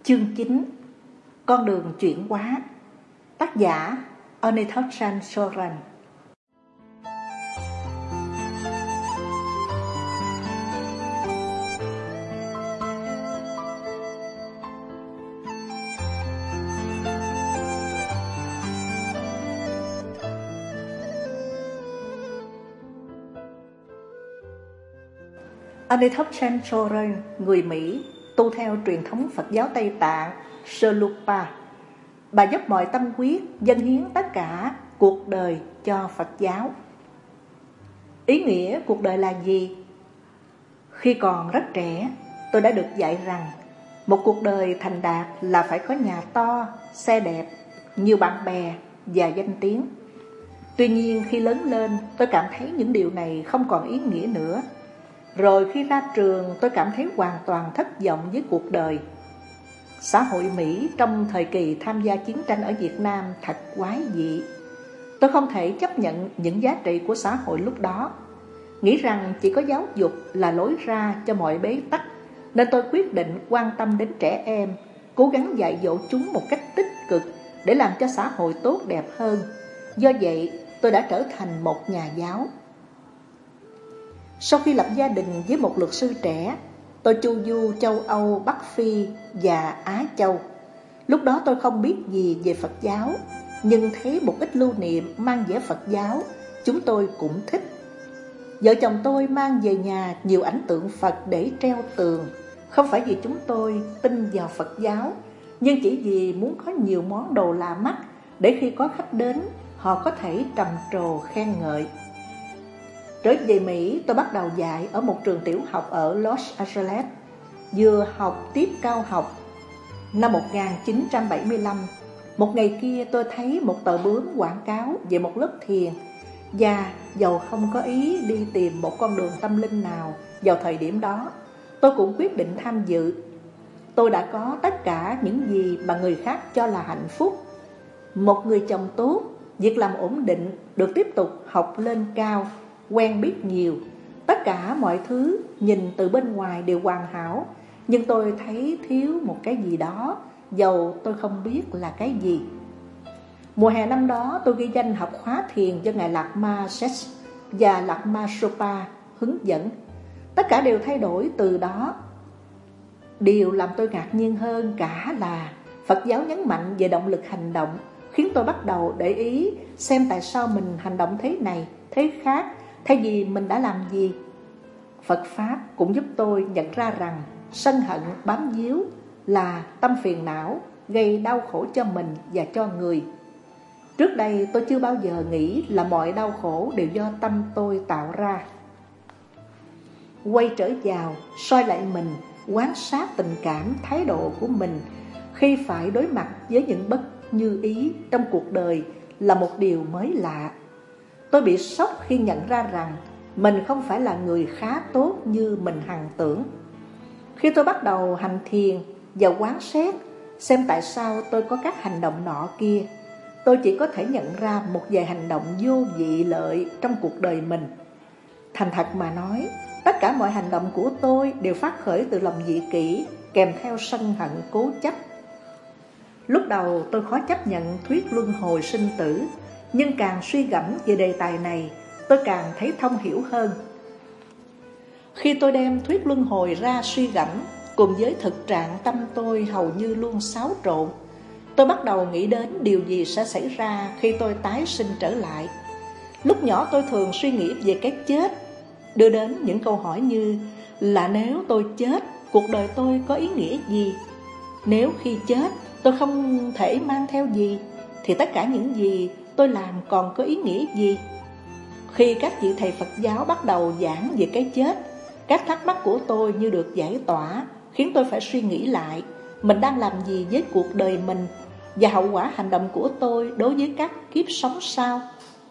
Chương 9: Con đường chuyển hóa. Tác giả Anatol Soran. Anatol Soran, người Mỹ, tu theo truyền thống Phật giáo Tây Tạng Swarupa. Bà dốc mọi tâm huyết dâng hiến tất cả cuộc đời cho Phật giáo. Ý nghĩa cuộc đời là gì? Khi còn rất trẻ, tôi đã được dạy rằng một cuộc đời thành đạt là phải có nhà to, xe đẹp, nhiều bạn bè và danh tiếng. Tuy nhiên khi lớn lên, tôi cảm thấy những điều này không còn ý nghĩa nữa. Rồi khi ra trường, tôi cảm thấy hoàn toàn thất vọng với cuộc đời. Xã hội Mỹ trong thời kỳ tham gia chiến tranh ở Việt Nam thật quái dị. Tôi không thể chấp nhận những giá trị của xã hội lúc đó, nghĩ rằng chỉ có giáo dục là lối ra cho mọi bế tắc, nên tôi quyết định quan tâm đến trẻ em, cố gắng dạy dỗ chúng một cách tích cực để làm cho xã hội tốt đẹp hơn. Do vậy, tôi đã trở thành một nhà giáo. Sau khi lập gia đình với một luật sư trẻ, tôi chu du châu Âu, Bắc Phi và Á Châu. Lúc đó tôi không biết gì về Phật giáo, nhưng thấy một ít lưu niệm mang vẻ Phật giáo, chúng tôi cũng thích. Vợ chồng tôi mang về nhà nhiều ảnh tượng Phật để treo tường, không phải vì chúng tôi tin vào Phật giáo, nhưng chỉ vì muốn có nhiều món đồ lạ mắt để khi có khách đến, họ có thể trầm trồ khen ngợi. Trở về Mỹ, tôi bắt đầu dạy ở một trường tiểu học ở Los Angeles, vừa học tiếp cao học. Năm 1975, một ngày kia tôi thấy một tờ bướm quảng cáo về một lớp thiền, và dầu không có ý đi tìm một con đường tâm linh nào vào thời điểm đó, tôi cũng quyết định tham dự. Tôi đã có tất cả những gì mà người khác cho là hạnh phúc: một người chồng tốt, việc làm ổn định, được tiếp tục học lên cao, quen biết nhiều. Tất cả mọi thứ nhìn từ bên ngoài đều hoàn hảo, nhưng tôi thấy thiếu một cái gì đó, dầu tôi không biết là cái gì. Mùa hè năm đó, tôi ghi danh học khóa thiền do Ngài Lạt Ma Seth và Lạt Ma Sopa hướng dẫn. Tất cả đều thay đổi từ đó. Điều làm tôi ngạc nhiên hơn cả là Phật giáo nhấn mạnh về động lực hành động, khiến tôi bắt đầu để ý xem tại sao mình hành động thế này, thế khác, thay vì mình đã làm gì. Phật Pháp cũng giúp tôi nhận ra rằng sân hận bám víu là tâm phiền não, gây đau khổ cho mình và cho người. Trước đây tôi chưa bao giờ nghĩ là mọi đau khổ đều do tâm tôi tạo ra. Quay trở vào, soi lại mình, quan sát tình cảm, thái độ của mình khi phải đối mặt với những bất như ý trong cuộc đời là một điều mới lạ. Tôi bị sốc khi nhận ra rằng mình không phải là người khá tốt như mình hằng tưởng. Khi tôi bắt đầu hành thiền và quán xét xem tại sao tôi có các hành động nọ kia, tôi chỉ có thể nhận ra một vài hành động vô vị lợi trong cuộc đời mình. Thành thật mà nói, tất cả mọi hành động của tôi đều phát khởi từ lòng dị kỷ, kèm theo sân hận cố chấp. Lúc đầu tôi khó chấp nhận thuyết luân hồi sinh tử, nhưng càng suy gẫm về đề tài này, tôi càng thấy thông hiểu hơn. Khi tôi đem thuyết luân hồi ra suy gẫm, cùng với thực trạng tâm tôi hầu như luôn xáo trộn, tôi bắt đầu nghĩ đến điều gì sẽ xảy ra khi tôi tái sinh trở lại. Lúc nhỏ tôi thường suy nghĩ về cái chết, đưa đến những câu hỏi như là nếu tôi chết, cuộc đời tôi có ý nghĩa gì? Nếu khi chết tôi không thể mang theo gì, thì tất cả những gì tôi làm còn có ý nghĩa gì? Khi các vị thầy Phật giáo bắt đầu giảng về cái chết, các thắc mắc của tôi như được giải tỏa, khiến tôi phải suy nghĩ lại mình đang làm gì với cuộc đời mình và hậu quả hành động của tôi đối với các kiếp sống sau.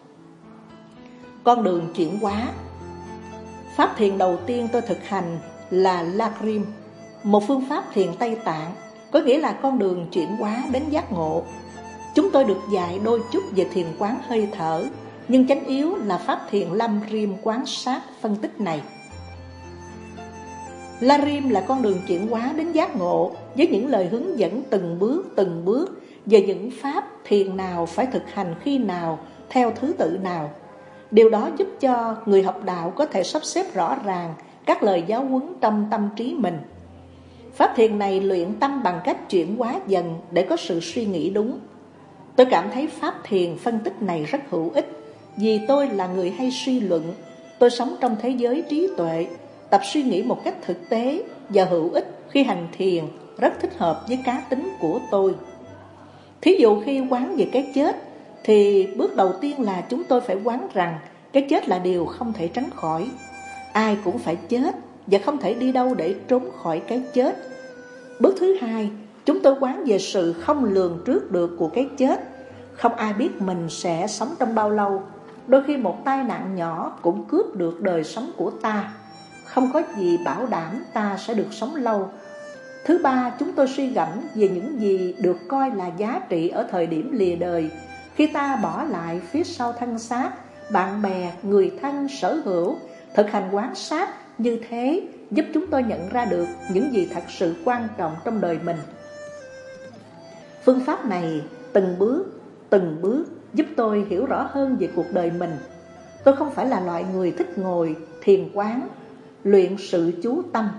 Con đường chuyển hóa. Pháp thiền đầu tiên tôi thực hành là Lakrim, một phương pháp thiền Tây Tạng, có nghĩa là con đường chuyển hóa đến giác ngộ. Chúng tôi được dạy đôi chút về thiền quán hơi thở, nhưng chánh yếu là pháp thiền Lam Rim quán sát phân tích này. Larim là con đường chuyển hóa đến giác ngộ, với những lời hướng dẫn từng bước về những pháp thiền nào phải thực hành khi nào, theo thứ tự nào. Điều đó giúp cho người học đạo có thể sắp xếp rõ ràng các lời giáo huấn trong tâm trí mình. Pháp thiền này luyện tâm bằng cách chuyển hóa dần để có sự suy nghĩ đúng. Tôi cảm thấy pháp thiền phân tích này rất hữu ích, vì tôi là người hay suy luận. Tôi sống trong thế giới trí tuệ, tập suy nghĩ một cách thực tế và hữu ích khi hành thiền rất thích hợp với cá tính của tôi. Thí dụ khi quán về cái chết, thì bước đầu tiên là chúng tôi phải quán rằng cái chết là điều không thể tránh khỏi. Ai cũng phải chết và không thể đi đâu để trốn khỏi cái chết. Bước thứ hai, chúng tôi quán về sự không lường trước được của cái chết. Không ai biết mình sẽ sống trong bao lâu. Đôi khi một tai nạn nhỏ cũng cướp được đời sống của ta. Không có gì bảo đảm ta sẽ được sống lâu. Thứ ba, chúng tôi suy gẫm về những gì được coi là giá trị ở thời điểm lìa đời, khi ta bỏ lại phía sau thân xác bạn bè, người thân, sở hữu. Thực hành quan sát như thế giúp chúng tôi nhận ra được những gì thật sự quan trọng trong đời mình. Phương pháp này từng bước giúp tôi hiểu rõ hơn về cuộc đời mình. Tôi không phải là loại người thích ngồi thiền quán, luyện sự chú tâm.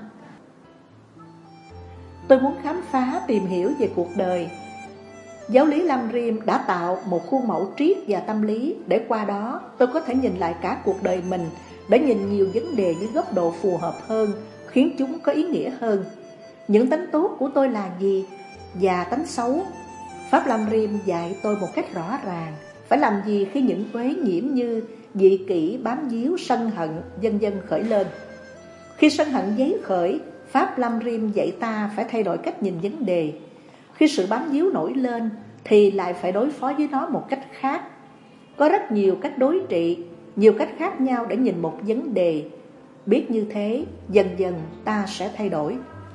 Tôi muốn khám phá, tìm hiểu về cuộc đời. Giáo lý Lam Rim đã tạo một khuôn mẫu triết và tâm lý, để qua đó tôi có thể nhìn lại cả cuộc đời mình, để nhìn nhiều vấn đề với góc độ phù hợp hơn, khiến chúng có ý nghĩa hơn. Những tánh tốt của tôi là gì và tánh xấu? Pháp Lam Rim dạy tôi một cách rõ ràng phải làm gì khi những uế nhiễm như dị kỷ, bám víu, sân hận vân vân khởi lên. Khi sân hận giấy khởi, Pháp Lam Rim dạy ta phải thay đổi cách nhìn vấn đề. Khi sự bám víu nổi lên thì lại phải đối phó với nó một cách khác. Có rất nhiều cách đối trị, nhiều cách khác nhau để nhìn một vấn đề. Biết như thế, dần dần ta sẽ thay đổi.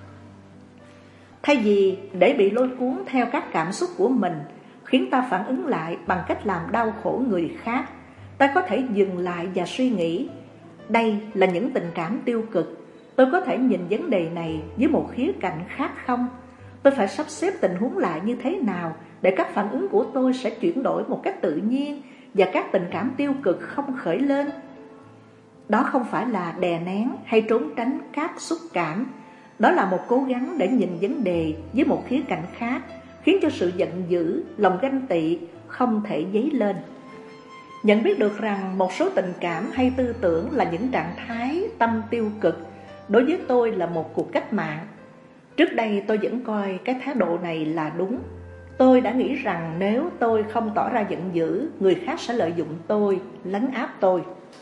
Thay vì để bị lôi cuốn theo các cảm xúc của mình, khiến ta phản ứng lại bằng cách làm đau khổ người khác, ta có thể dừng lại và suy nghĩ, đây là những tình cảm tiêu cực, tôi có thể nhìn vấn đề này với một khía cạnh khác không? Tôi phải sắp xếp tình huống lại như thế nào để các phản ứng của tôi sẽ chuyển đổi một cách tự nhiên và các tình cảm tiêu cực không khởi lên? Đó không phải là đè nén hay trốn tránh các xúc cảm. Đó là một cố gắng để nhìn vấn đề với một khía cạnh khác, khiến cho sự giận dữ, lòng ganh tị không thể dấy lên. Nhận biết được rằng một số tình cảm hay tư tưởng là những trạng thái tâm tiêu cực, đối với tôi là một cuộc cách mạng. Trước đây tôi vẫn coi cái thái độ này là đúng. Tôi đã nghĩ rằng nếu tôi không tỏ ra giận dữ, người khác sẽ lợi dụng tôi, lấn áp tôi.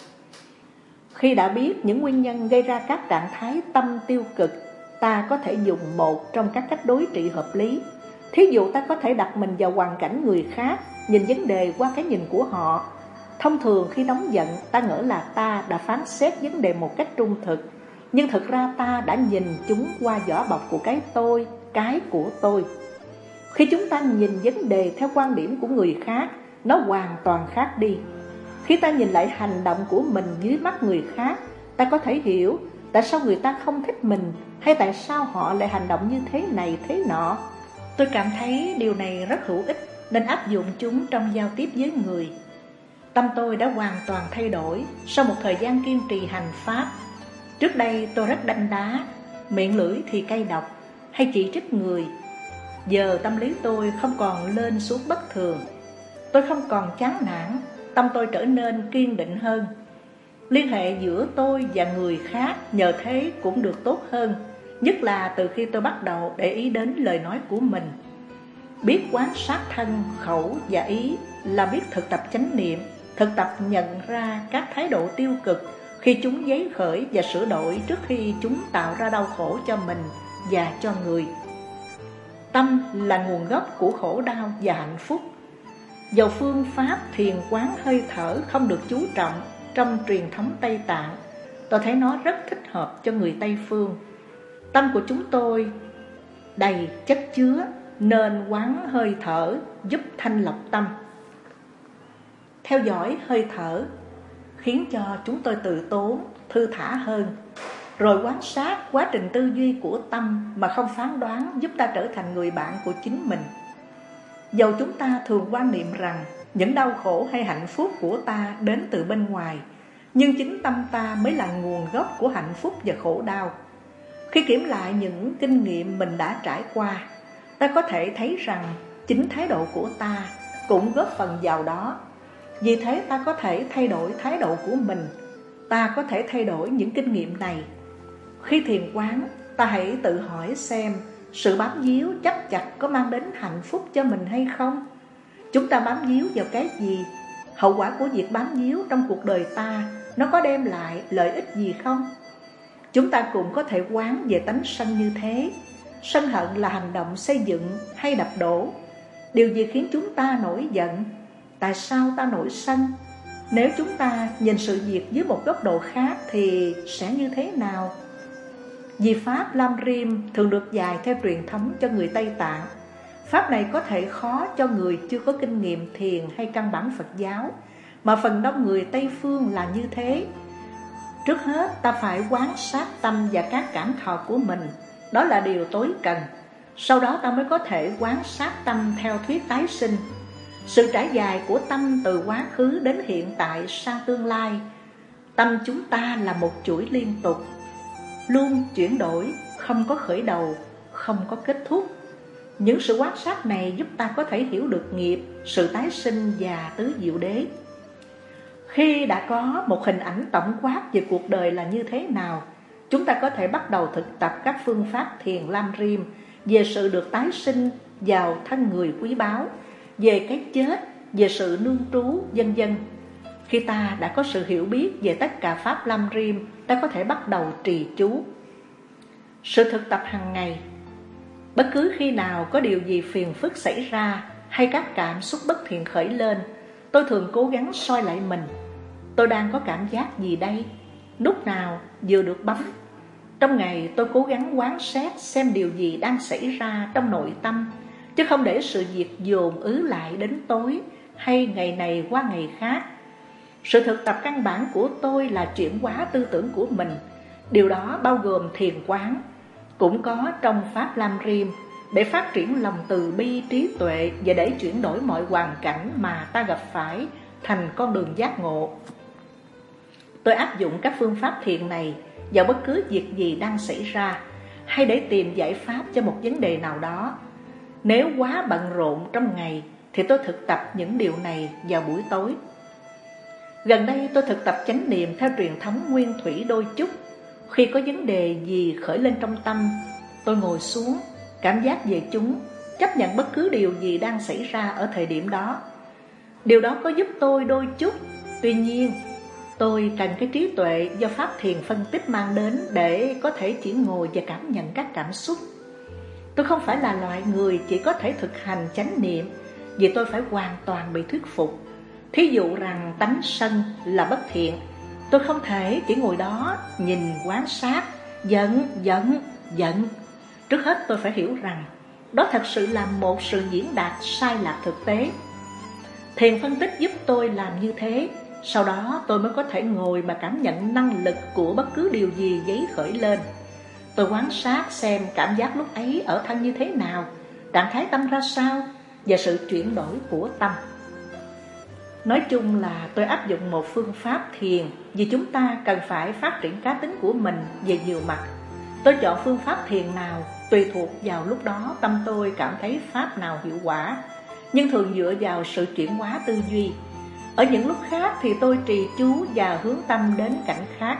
Khi đã biết những nguyên nhân gây ra các trạng thái tâm tiêu cực, ta có thể dùng một trong các cách đối trị hợp lý. Thí dụ ta có thể đặt mình vào hoàn cảnh người khác, nhìn vấn đề qua cái nhìn của họ. Thông thường khi nóng giận, ta ngỡ là ta đã phán xét vấn đề một cách trung thực, nhưng thực ra ta đã nhìn chúng qua vỏ bọc của cái tôi, cái của tôi. Khi chúng ta nhìn vấn đề theo quan điểm của người khác, nó hoàn toàn khác đi. Khi ta nhìn lại hành động của mình dưới mắt người khác, ta có thể hiểu tại sao người ta không thích mình, hay tại sao họ lại hành động như thế này thế nọ. Tôi cảm thấy điều này rất hữu ích, nên áp dụng chúng trong giao tiếp với người. Tâm tôi đã hoàn toàn thay đổi sau một thời gian kiên trì hành pháp. Trước đây tôi rất đanh đá, miệng lưỡi thì cay độc, hay chỉ trích người. Giờ tâm lý tôi không còn lên xuống bất thường. Tôi không còn chán nản, tâm tôi trở nên kiên định hơn. Liên hệ giữa tôi và người khác nhờ thế cũng được tốt hơn, nhất là từ khi tôi bắt đầu để ý đến lời nói của mình. Biết quan sát thân, khẩu và ý là biết thực tập chánh niệm, thực tập nhận ra các thái độ tiêu cực khi chúng giấy khởi và sửa đổi trước khi chúng tạo ra đau khổ cho mình và cho người. Tâm là nguồn gốc của khổ đau và hạnh phúc. Dầu phương pháp thiền quán hơi thở không được chú trọng trong truyền thống Tây Tạng, tôi thấy nó rất thích hợp cho người Tây phương. Tâm của chúng tôi đầy chất chứa, nên quán hơi thở giúp thanh lọc tâm. Theo dõi hơi thở khiến cho chúng tôi tự tốn, thư thả hơn. rồi quan sát quá trình tư duy của tâm mà không phán đoán, giúp ta trở thành người bạn của chính mình. Dầu chúng ta thường quan niệm rằng những đau khổ hay hạnh phúc của ta đến từ bên ngoài, nhưng chính tâm ta mới là nguồn gốc của hạnh phúc và khổ đau. Khi kiểm lại những kinh nghiệm mình đã trải qua, ta có thể thấy rằng chính thái độ của ta cũng góp phần vào đó. Vì thế ta có thể thay đổi thái độ của mình, ta có thể thay đổi những kinh nghiệm này. Khi thiền quán, ta hãy tự hỏi xem sự bám víu chấp chặt có mang đến hạnh phúc cho mình hay không? Chúng ta bám víu vào cái gì? Hậu quả của việc bám víu trong cuộc đời ta nó có đem lại lợi ích gì không? Chúng ta cũng có thể quán về tánh sân như thế. Sân hận là hành động xây dựng hay đập đổ. Điều gì khiến chúng ta nổi giận? Tại sao ta nổi sân? Nếu chúng ta nhìn sự việc dưới một góc độ khác thì sẽ như thế nào? Vì Pháp Lam Rim thường được dạy theo truyền thống cho người Tây Tạng. Pháp này có thể khó cho người chưa có kinh nghiệm thiền hay căn bản Phật giáo, mà phần đông người Tây Phương là như thế. Trước hết ta phải quán sát tâm và các cảm thọ của mình, đó là điều tối cần. Sau đó ta mới có thể quán sát tâm theo thuyết tái sinh. Sự trải dài của tâm từ quá khứ đến hiện tại sang tương lai. Tâm chúng ta là một chuỗi liên tục, luôn chuyển đổi, không có khởi đầu, không có kết thúc. Những sự quan sát này giúp ta có thể hiểu được nghiệp, sự tái sinh và tứ diệu đế. Khi đã có một hình ảnh tổng quát về cuộc đời là như thế nào, chúng ta có thể bắt đầu thực tập các phương pháp thiền Lam Rim về sự được tái sinh vào thân người quý báu, về cái chết, về sự nương trú, vân vân. Khi ta đã có sự hiểu biết về tất cả pháp Lam Rim, ta có thể bắt đầu trì chú. Sự thực tập hàng ngày. Bất cứ khi nào có điều gì phiền phức xảy ra hay các cảm xúc bất thiện khởi lên, tôi thường cố gắng soi lại mình. Tôi đang có cảm giác gì đây? Lúc nào vừa được bấm? Trong ngày tôi cố gắng quán xét xem điều gì đang xảy ra trong nội tâm, chứ không để sự việc dồn ứ lại đến tối hay ngày này qua ngày khác. Sự thực tập căn bản của tôi là chuyển hóa tư tưởng của mình. Điều đó bao gồm thiền quán, cũng có trong pháp Lam Rim, để phát triển lòng từ bi trí tuệ và để chuyển đổi mọi hoàn cảnh mà ta gặp phải thành con đường giác ngộ. Tôi áp dụng các phương pháp thiền này vào bất cứ việc gì đang xảy ra, hay để tìm giải pháp cho một vấn đề nào đó. Nếu quá bận rộn trong ngày thì tôi thực tập những điều này vào buổi tối. Gần đây tôi thực tập chánh niệm theo truyền thống nguyên thủy đôi chút. Khi có vấn đề gì khởi lên trong tâm, tôi ngồi xuống, cảm giác về chúng, chấp nhận bất cứ điều gì đang xảy ra ở thời điểm đó. Điều đó có giúp tôi đôi chút. Tuy nhiên, tôi cần cái trí tuệ do pháp thiền phân tích mang đến để có thể chỉ ngồi và cảm nhận các cảm xúc. Tôi không phải là loại người chỉ có thể thực hành chánh niệm, vì tôi phải hoàn toàn bị thuyết phục. Thí dụ rằng tánh sân là bất thiện, tôi không thể chỉ ngồi đó nhìn quan sát, giận. Trước hết tôi phải hiểu rằng đó thật sự là một sự diễn đạt sai lạc thực tế. Thiền phân tích giúp tôi làm như thế. Sau đó tôi mới có thể ngồi mà cảm nhận năng lực của bất cứ điều gì dấy khởi lên. Tôi quan sát xem cảm giác lúc ấy ở thân như thế nào, trạng thái tâm ra sao và sự chuyển đổi của tâm. Nói chung là tôi áp dụng một phương pháp thiền vì chúng ta cần phải phát triển cá tính của mình về nhiều mặt. Tôi chọn phương pháp thiền nào tùy thuộc vào lúc đó tâm tôi cảm thấy pháp nào hiệu quả, nhưng thường dựa vào sự chuyển hóa tư duy. Ở những lúc khác thì tôi trì chú và hướng tâm đến cảnh khác.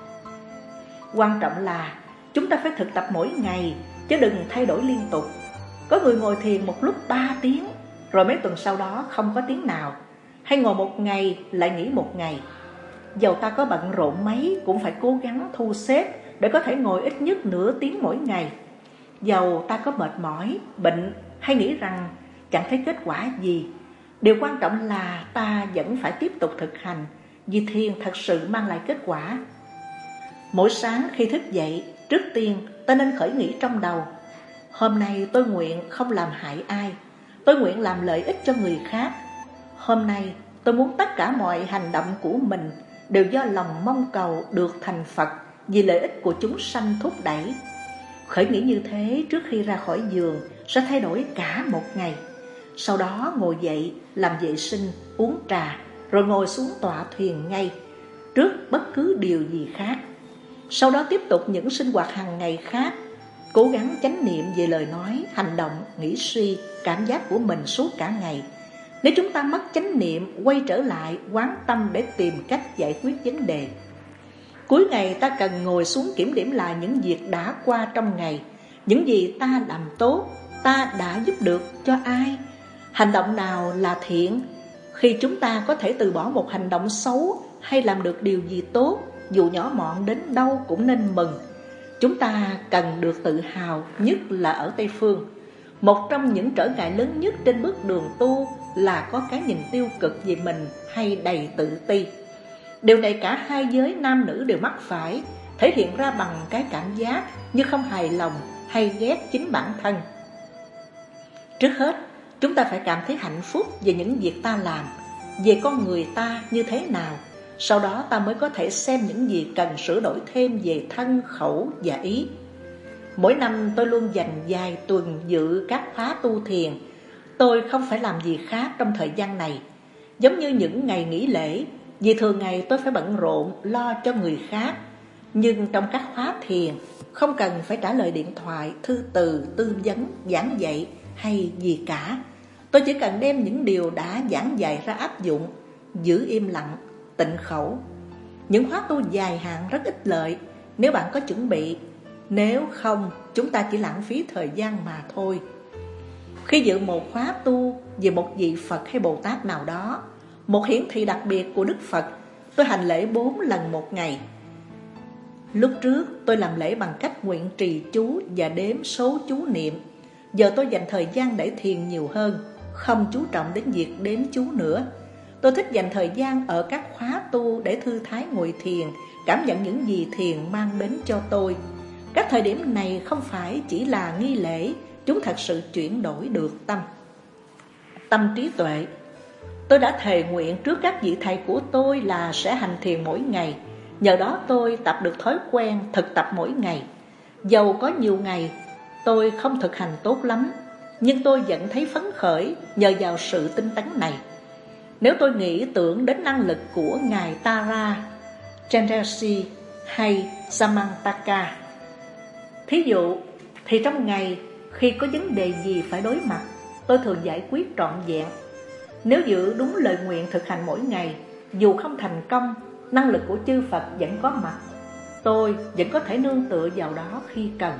Quan trọng là chúng ta phải thực tập mỗi ngày, chứ đừng thay đổi liên tục. Có người ngồi thiền một lúc 3 tiếng, rồi mấy tuần sau đó không có tiếng nào, hay ngồi một ngày lại nghỉ một ngày. Dầu ta có bận rộn mấy cũng phải cố gắng thu xếp để có thể ngồi ít nhất nửa tiếng mỗi ngày. Dầu ta có mệt mỏi, bệnh hay nghĩ rằng chẳng thấy kết quả gì, điều quan trọng là ta vẫn phải tiếp tục thực hành, vì thiền thật sự mang lại kết quả. Mỗi sáng khi thức dậy, trước tiên ta nên khởi nghĩ trong đầu: hôm nay tôi nguyện không làm hại ai, tôi nguyện làm lợi ích cho người khác. Hôm nay tôi muốn tất cả mọi hành động của mình đều do lòng mong cầu được thành Phật vì lợi ích của chúng sanh thúc đẩy. Khởi nghĩ như thế trước khi ra khỏi giường sẽ thay đổi cả một ngày. Sau đó ngồi dậy, làm vệ sinh, uống trà, rồi ngồi xuống tọa thuyền ngay, trước bất cứ điều gì khác. Sau đó tiếp tục những sinh hoạt hàng ngày khác, cố gắng chánh niệm về lời nói, hành động, nghĩ suy, cảm giác của mình suốt cả ngày. Nếu chúng ta mất chánh niệm, quay trở lại quán tâm để tìm cách giải quyết vấn đề. Cuối ngày ta cần ngồi xuống kiểm điểm lại những việc đã qua trong ngày, những gì ta làm tốt, ta đã giúp được cho ai, hành động nào là thiện. Khi chúng ta có thể từ bỏ một hành động xấu hay làm được điều gì tốt, dù nhỏ mọn đến đâu cũng nên mừng. Chúng ta cần được tự hào, nhất là ở Tây Phương. Một trong những trở ngại lớn nhất trên bước đường tu là có cái nhìn tiêu cực về mình hay đầy tự ti. Điều này cả hai giới nam nữ đều mắc phải, thể hiện ra bằng cái cảm giác như không hài lòng hay ghét chính bản thân. Trước hết, chúng ta phải cảm thấy hạnh phúc về những việc ta làm, về con người ta như thế nào. Sau đó ta mới có thể xem những gì cần sửa đổi thêm về thân, khẩu và ý. Mỗi năm tôi luôn dành vài tuần dự các khóa tu thiền. Tôi không phải làm gì khác trong thời gian này, giống như những ngày nghỉ lễ, vì thường ngày tôi phải bận rộn lo cho người khác. Nhưng trong các khóa thiền, không cần phải trả lời điện thoại, thư từ, tư vấn, giảng dạy hay gì cả. Tôi chỉ cần đem những điều đã giảng dạy ra áp dụng, giữ im lặng, tịnh khẩu. Những khóa tu dài hạn rất ích lợi nếu bạn có chuẩn bị. Nếu không, chúng ta chỉ lãng phí thời gian mà thôi. Khi dự một khóa tu về một vị Phật hay Bồ Tát nào đó, một hiển thị đặc biệt của Đức Phật, tôi hành lễ 4 lần một ngày. Lúc trước tôi làm lễ bằng cách nguyện trì chú và đếm số chú niệm. Giờ tôi dành thời gian để thiền nhiều hơn, không chú trọng đến việc đếm chú nữa. Tôi thích dành thời gian ở các khóa tu để thư thái ngồi thiền, cảm nhận những gì thiền mang đến cho tôi. Các thời điểm này không phải chỉ là nghi lễ, chúng thật sự chuyển đổi được tâm. Tâm trí tuệ. Tôi đã thề nguyện trước các vị thầy của tôi là sẽ hành thiền mỗi ngày. Nhờ đó tôi tập được thói quen thực tập mỗi ngày. Dầu có nhiều ngày tôi không thực hành tốt lắm, nhưng tôi vẫn thấy phấn khởi nhờ vào sự tinh tấn này. Nếu tôi nghĩ tưởng đến năng lực của Ngài Tara Chenrezig hay Samantaka, thí dụ, thì trong ngày khi có vấn đề gì phải đối mặt, tôi thường giải quyết trọn vẹn. Nếu giữ đúng lời nguyện thực hành mỗi ngày, dù không thành công, năng lực của chư Phật vẫn có mặt. Tôi vẫn có thể nương tựa vào đó khi cần.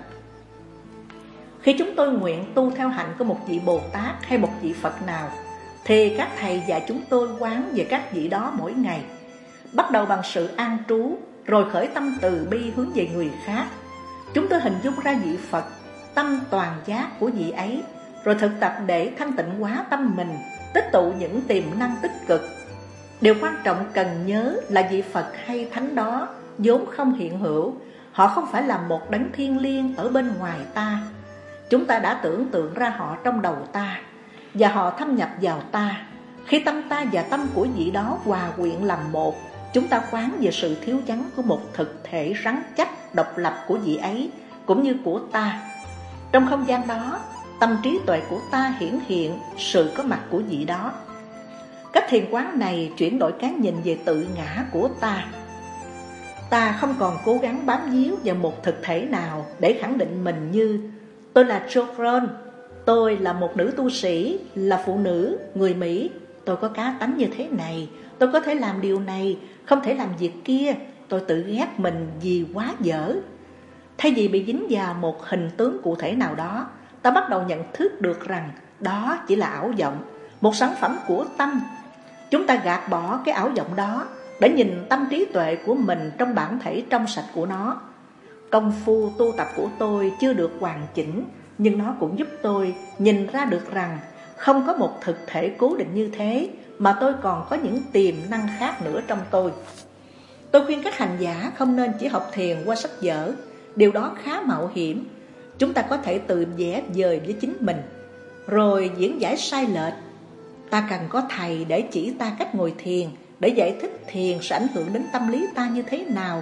Khi chúng tôi nguyện tu theo hạnh của một vị Bồ Tát hay một vị Phật nào, thì các thầy dạy chúng tôi quán về các vị đó mỗi ngày. Bắt đầu bằng sự an trú, rồi khởi tâm từ bi hướng về người khác. Chúng tôi hình dung ra vị Phật, tâm toàn giác của vị ấy, rồi thực tập để thanh tịnh hóa tâm mình, tích tụ những tiềm năng tích cực. Điều quan trọng cần nhớ là vị Phật hay Thánh đó vốn không hiện hữu. Họ không phải là một đấng thiêng liêng ở bên ngoài ta. Chúng ta đã tưởng tượng ra họ trong đầu ta, và họ thâm nhập vào ta. Khi tâm ta và tâm của vị đó hòa quyện làm một, chúng ta quán về sự thiếu vắng của một thực thể rắn chắc, độc lập của vị ấy, cũng như của ta. Trong không gian đó, tâm trí tuệ của ta hiển hiện sự có mặt của vị đó. Cách thiền quán này chuyển đổi cái nhìn về tự ngã của ta. Ta không còn cố gắng bám víu vào một thực thể nào để khẳng định mình như tôi là Chopron, tôi là một nữ tu sĩ, là phụ nữ, người Mỹ, tôi có cá tánh như thế này, tôi có thể làm điều này, không thể làm việc kia, tôi tự ghét mình vì quá dở. Thay vì bị dính vào một hình tướng cụ thể nào đó, ta bắt đầu nhận thức được rằng đó chỉ là ảo vọng, một sản phẩm của tâm. Chúng ta gạt bỏ cái ảo vọng đó để nhìn tâm trí tuệ của mình trong bản thể trong sạch của nó. Công phu tu tập của tôi chưa được hoàn chỉnh, nhưng nó cũng giúp tôi nhìn ra được rằng không có một thực thể cố định như thế, mà tôi còn có những tiềm năng khác nữa trong tôi. Tôi khuyên các hành giả không nên chỉ học thiền qua sách vở, điều đó khá mạo hiểm. Chúng ta có thể tự vẽ vời với chính mình, rồi diễn giải sai lệch. Ta cần có thầy để chỉ ta cách ngồi thiền, để giải thích thiền sẽ ảnh hưởng đến tâm lý ta như thế nào,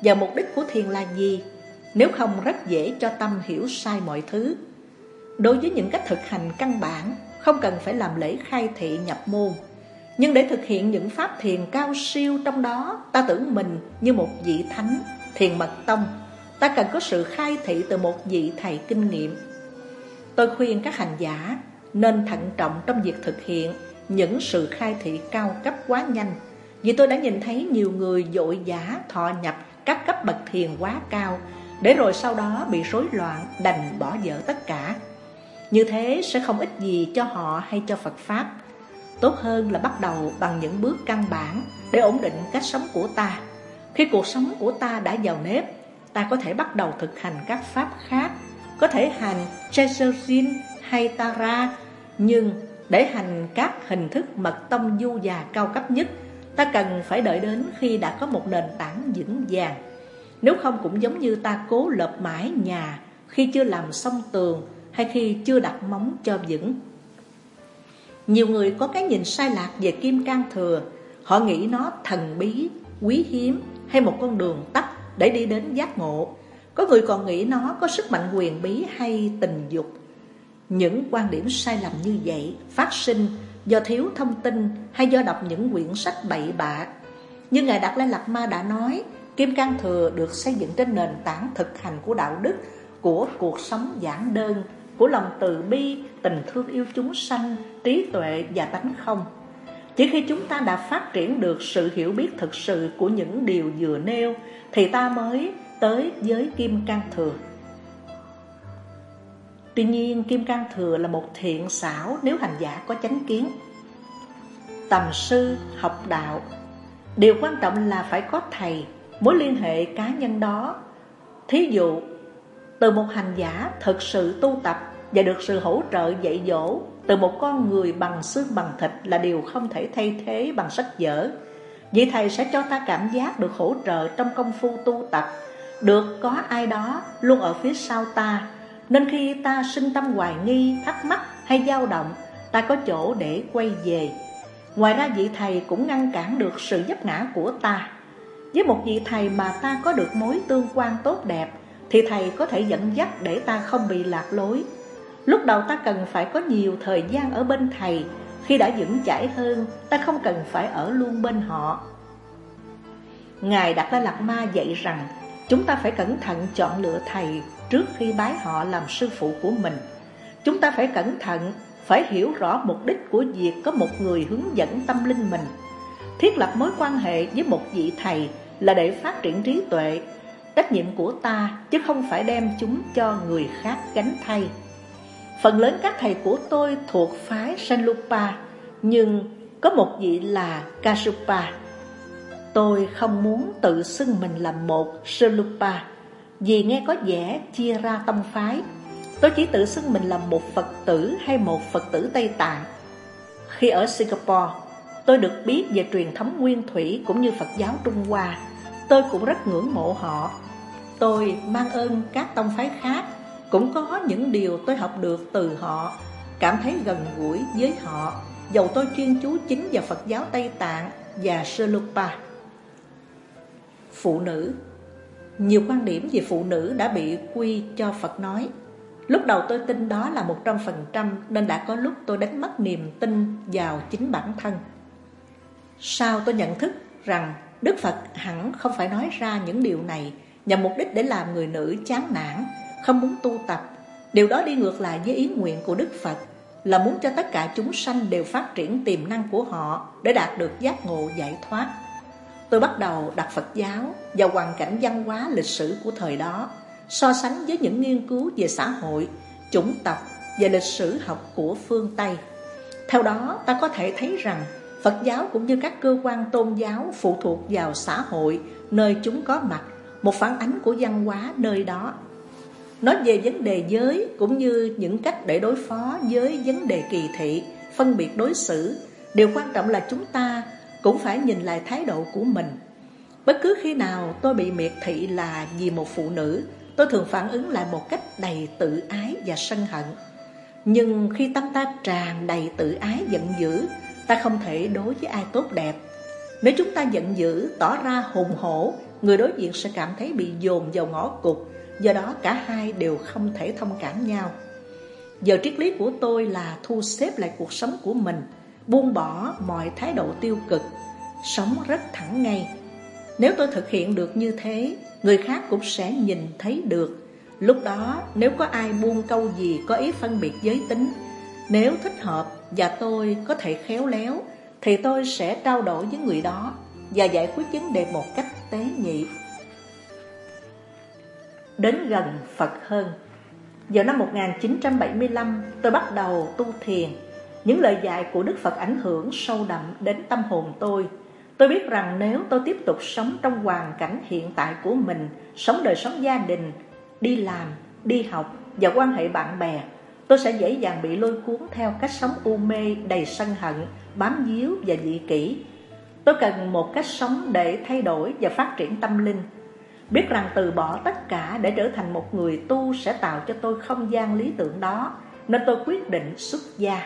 và mục đích của thiền là gì, nếu không rất dễ cho tâm hiểu sai mọi thứ. Đối với những cách thực hành căn bản, không cần phải làm lễ khai thị nhập môn. Nhưng để thực hiện những pháp thiền cao siêu trong đó, ta tưởng mình như một vị thánh, thiền mật tông. Ta cần có sự khai thị từ một vị thầy kinh nghiệm. Tôi khuyên các hành giả nên thận trọng trong việc thực hiện những sự khai thị cao cấp quá nhanh, vì tôi đã nhìn thấy nhiều người vội vã thọ nhập các cấp bậc thiền quá cao, để rồi sau đó bị rối loạn, đành bỏ dở tất cả. Như thế sẽ không ích gì cho họ hay cho Phật Pháp. Tốt hơn là bắt đầu bằng những bước căn bản để ổn định cách sống của ta. Khi cuộc sống của ta đã vào nếp, ta có thể bắt đầu thực hành các pháp khác, có thể hành Cheserjin hay Tara. Nhưng để hành các hình thức mật tông du già cao cấp nhất, ta cần phải đợi đến khi đã có một nền tảng vững vàng. Nếu không cũng giống như ta cố lợp mãi nhà khi chưa làm xong tường hay khi chưa đặt móng cho vững. Nhiều người có cái nhìn sai lạc về Kim Cang Thừa. Họ nghĩ nó thần bí, quý hiếm hay một con đường tắt để đi đến giác ngộ. Có người còn nghĩ nó có sức mạnh huyền bí hay tình dục. Những quan điểm sai lầm như vậy phát sinh do thiếu thông tin hay do đọc những quyển sách bậy bạ. Như Ngài Đạt Lai Lạt Ma đã nói, Kim Cang Thừa được xây dựng trên nền tảng thực hành của đạo đức, của cuộc sống giản đơn, của lòng từ bi, tình thương yêu chúng sanh, trí tuệ và tánh không. Chỉ khi chúng ta đã phát triển được sự hiểu biết thực sự của những điều vừa nêu, thì ta mới tới với Kim Cang Thừa. Tuy nhiên, Kim Cang Thừa là một thiện xảo nếu hành giả có chánh kiến. Tầm sư, học đạo, điều quan trọng là phải có thầy, mối liên hệ cá nhân đó. Thí dụ, từ một hành giả thực sự tu tập và được sự hỗ trợ dạy dỗ từ một con người bằng xương bằng thịt là điều không thể thay thế bằng sách vở. Vị thầy sẽ cho ta cảm giác được hỗ trợ trong công phu tu tập, được có ai đó luôn ở phía sau ta, nên khi ta sinh tâm hoài nghi, thắc mắc hay dao động, ta có chỗ để quay về. Ngoài ra, vị thầy cũng ngăn cản được sự vấp ngã của ta. Với một vị thầy mà ta có được mối tương quan tốt đẹp, thì thầy có thể dẫn dắt để ta không bị lạc lối. Lúc đầu ta cần phải có nhiều thời gian ở bên thầy. Khi đã vững chãi hơn, ta không cần phải ở luôn bên họ. Ngài Đạt Lai Lạt Ma dạy rằng chúng ta phải cẩn thận chọn lựa thầy trước khi bái họ làm sư phụ của mình. Chúng ta phải cẩn thận, phải hiểu rõ mục đích của việc có một người hướng dẫn tâm linh mình. Thiết lập mối quan hệ với một vị thầy là để phát triển trí tuệ. Trách nhiệm của ta chứ không phải đem chúng cho người khác gánh thay. Phần lớn các thầy của tôi thuộc phái Sanlupa, nhưng có một vị là Kasupa. Tôi không muốn tự xưng mình là một Sanlupa vì nghe có vẻ chia ra tông phái. Tôi chỉ tự xưng mình là một Phật tử hay một Phật tử Tây Tạng. Khi ở Singapore, tôi được biết về truyền thống nguyên thủy cũng như Phật giáo Trung Hoa. Tôi cũng rất ngưỡng mộ họ. Tôi mang ơn các tông phái khác, cũng có những điều tôi học được từ họ, cảm thấy gần gũi với họ, dầu tôi chuyên chú chính vào Phật giáo Tây Tạng và Sơ-lô-pa. Phụ nữ. Nhiều quan điểm về phụ nữ đã bị quy cho Phật nói. Lúc đầu tôi tin đó là 100%, nên đã có lúc tôi đánh mất niềm tin vào chính bản thân. Sau tôi nhận thức rằng Đức Phật hẳn không phải nói ra những điều này nhằm mục đích để làm người nữ chán nản, không muốn tu tập. Điều đó đi ngược lại với ý nguyện của Đức Phật, là muốn cho tất cả chúng sanh đều phát triển tiềm năng của họ để đạt được giác ngộ giải thoát. Tôi bắt đầu đặt Phật giáo vào hoàn cảnh văn hóa lịch sử của thời đó, so sánh với những nghiên cứu về xã hội, chủng tộc và lịch sử học của phương Tây. Theo đó, ta có thể thấy rằng Phật giáo cũng như các cơ quan tôn giáo phụ thuộc vào xã hội nơi chúng có mặt, một phản ánh của văn hóa nơi đó. Nói về vấn đề giới cũng như những cách để đối phó với vấn đề kỳ thị, phân biệt đối xử, điều quan trọng là chúng ta cũng phải nhìn lại thái độ của mình. Bất cứ khi nào tôi bị miệt thị là vì một phụ nữ, tôi thường phản ứng lại một cách đầy tự ái và sân hận. Nhưng khi tâm ta tràn đầy tự ái giận dữ, ta không thể đối với ai tốt đẹp. Nếu chúng ta giận dữ, tỏ ra hùng hổ, người đối diện sẽ cảm thấy bị dồn vào ngõ cụt, do đó cả hai đều không thể thông cảm nhau. Giờ triết lý của tôi là thu xếp lại cuộc sống của mình, buông bỏ mọi thái độ tiêu cực, sống rất thẳng ngay. Nếu tôi thực hiện được như thế, người khác cũng sẽ nhìn thấy được. Lúc đó nếu có ai buông câu gì có ý phân biệt giới tính, nếu thích hợp và tôi có thể khéo léo, thì tôi sẽ trao đổi với người đó và giải quyết vấn đề một cách tế nhị. Đến gần Phật hơn. Vào năm 1975, tôi bắt đầu tu thiền. Những lời dạy của Đức Phật ảnh hưởng sâu đậm đến tâm hồn tôi. Tôi biết rằng nếu tôi tiếp tục sống trong hoàn cảnh hiện tại của mình, sống đời sống gia đình, đi làm, đi học và quan hệ bạn bè, tôi sẽ dễ dàng bị lôi cuốn theo cách sống u mê, đầy sân hận, bám víu và dị kỷ. Tôi cần một cách sống để thay đổi và phát triển tâm linh. Biết rằng từ bỏ tất cả để trở thành một người tu sẽ tạo cho tôi không gian lý tưởng đó, nên tôi quyết định xuất gia.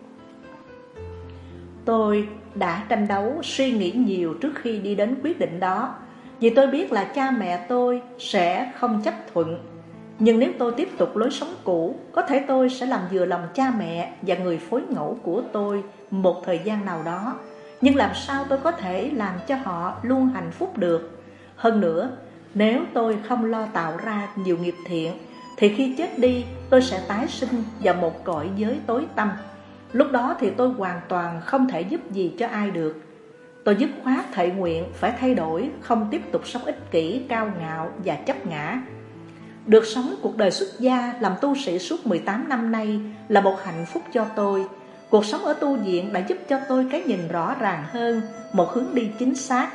Tôi đã tranh đấu, suy nghĩ nhiều trước khi đi đến quyết định đó, vì tôi biết là cha mẹ tôi sẽ không chấp thuận. Nhưng nếu tôi tiếp tục lối sống cũ, có thể tôi sẽ làm vừa lòng cha mẹ và người phối ngẫu của tôi một thời gian nào đó. Nhưng làm sao tôi có thể làm cho họ luôn hạnh phúc được? Hơn nữa, nếu tôi không lo tạo ra nhiều nghiệp thiện, thì khi chết đi tôi sẽ tái sinh vào một cõi giới tối tăm. Lúc đó thì tôi hoàn toàn không thể giúp gì cho ai được. Tôi dứt khoát thệ nguyện phải thay đổi, không tiếp tục sống ích kỷ, cao ngạo và chấp ngã. Được sống cuộc đời xuất gia làm tu sĩ suốt 18 năm nay là một hạnh phúc cho tôi. Cuộc sống ở tu viện đã giúp cho tôi cái nhìn rõ ràng hơn, một hướng đi chính xác.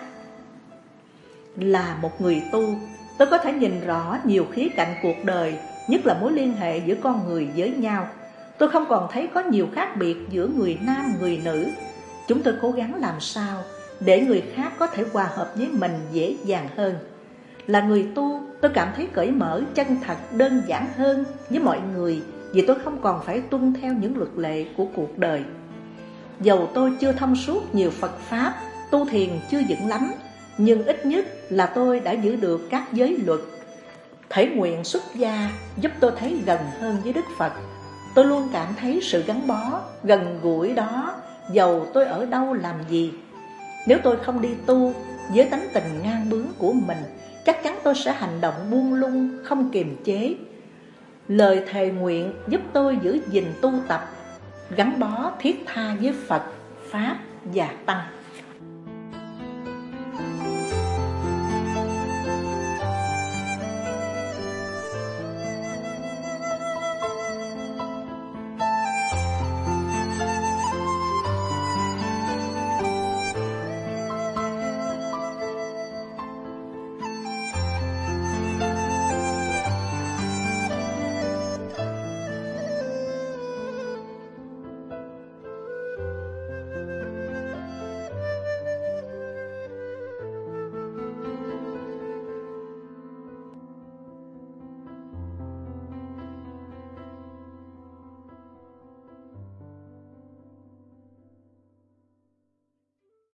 Là một người tu, tôi có thể nhìn rõ nhiều khía cạnh cuộc đời, nhất là mối liên hệ giữa con người với nhau. Tôi không còn thấy có nhiều khác biệt giữa người nam, người nữ. Chúng tôi cố gắng làm sao để người khác có thể hòa hợp với mình dễ dàng hơn. Là người tu, tôi cảm thấy cởi mở, chân thật, đơn giản hơn với mọi người, vì tôi không còn phải tuân theo những luật lệ của cuộc đời. Dầu tôi chưa thông suốt nhiều Phật Pháp, tu thiền chưa vững lắm, nhưng ít nhất là tôi đã giữ được các giới luật. Thể nguyện xuất gia giúp tôi thấy gần hơn với Đức Phật. Tôi luôn cảm thấy sự gắn bó, gần gũi đó, dầu tôi ở đâu làm gì. Nếu tôi không đi tu với tánh tình ngang bướng của mình, chắc chắn tôi sẽ hành động buông lung, không kiềm chế. Lời thề nguyện giúp tôi giữ gìn tu tập, gắn bó thiết tha với Phật, Pháp và Tăng.